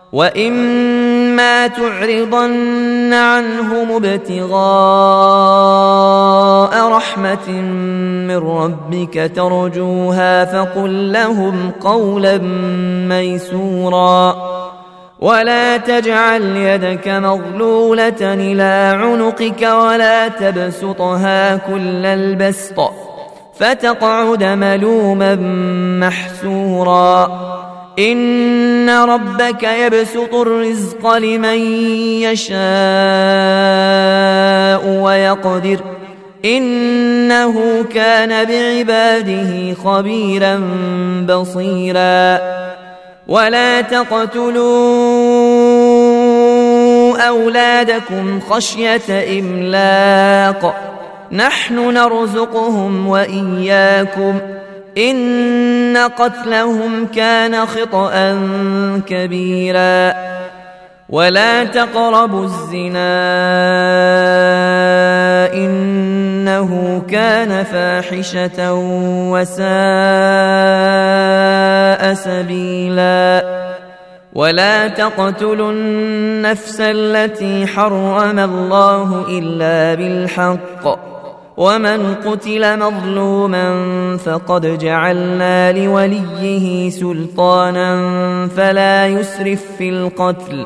وإما تعرضن عنهم ابتغاء رحمة من ربك ترجوها فقل لهم قولا ميسورا ولا تجعل يدك مغلولة إلى عنقك ولا تبسطها كل البسط فتقعد ملوما محسورا إن ربك يبسط الرزق لمن يشاء ويقدر إنه كان بعباده خبيرا بصيرا ولا تقتلوا أولادكم خشية إملاق نحن نرزقهم وإياكم إن قتلهم كان خطأ كبيرا ولا تقربوا الزنا إنه كان فاحشة وساء سبيلا ولا تقتلوا النفس التي حرم الله إلا بالحق ومن قتل مظلوما فقد جعلنا لوليه سلطانا فلا يسرف في القتل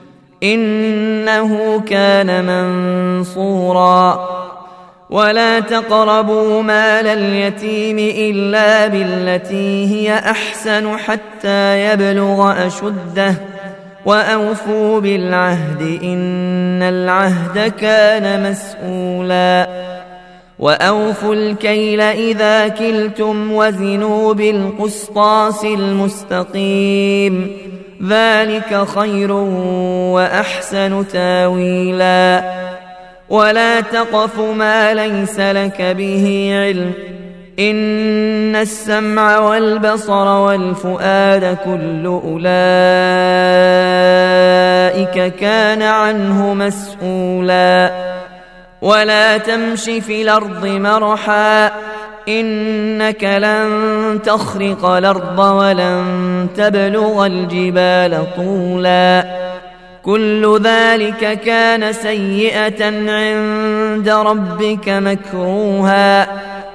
إنه كان منصورا ولا تقربوا مال اليتيم إلا بالتي هي أحسن حتى يبلغ أشده وأوفوا بالعهد إن العهد كان مسؤولا وأوفوا الكيل إذا كلتم وزنوا بالقسطاس المستقيم ذلك خير وأحسن تاويلا ولا تقف ما ليس لك به علم إن السمع والبصر والفؤاد كل أولئك كان عنه مسؤولا ولا تمش في الأرض مرحا إنك لن تخرق الأرض ولن تبلغ الجبال طولا كل ذلك كان سيئة عند ربك مكروها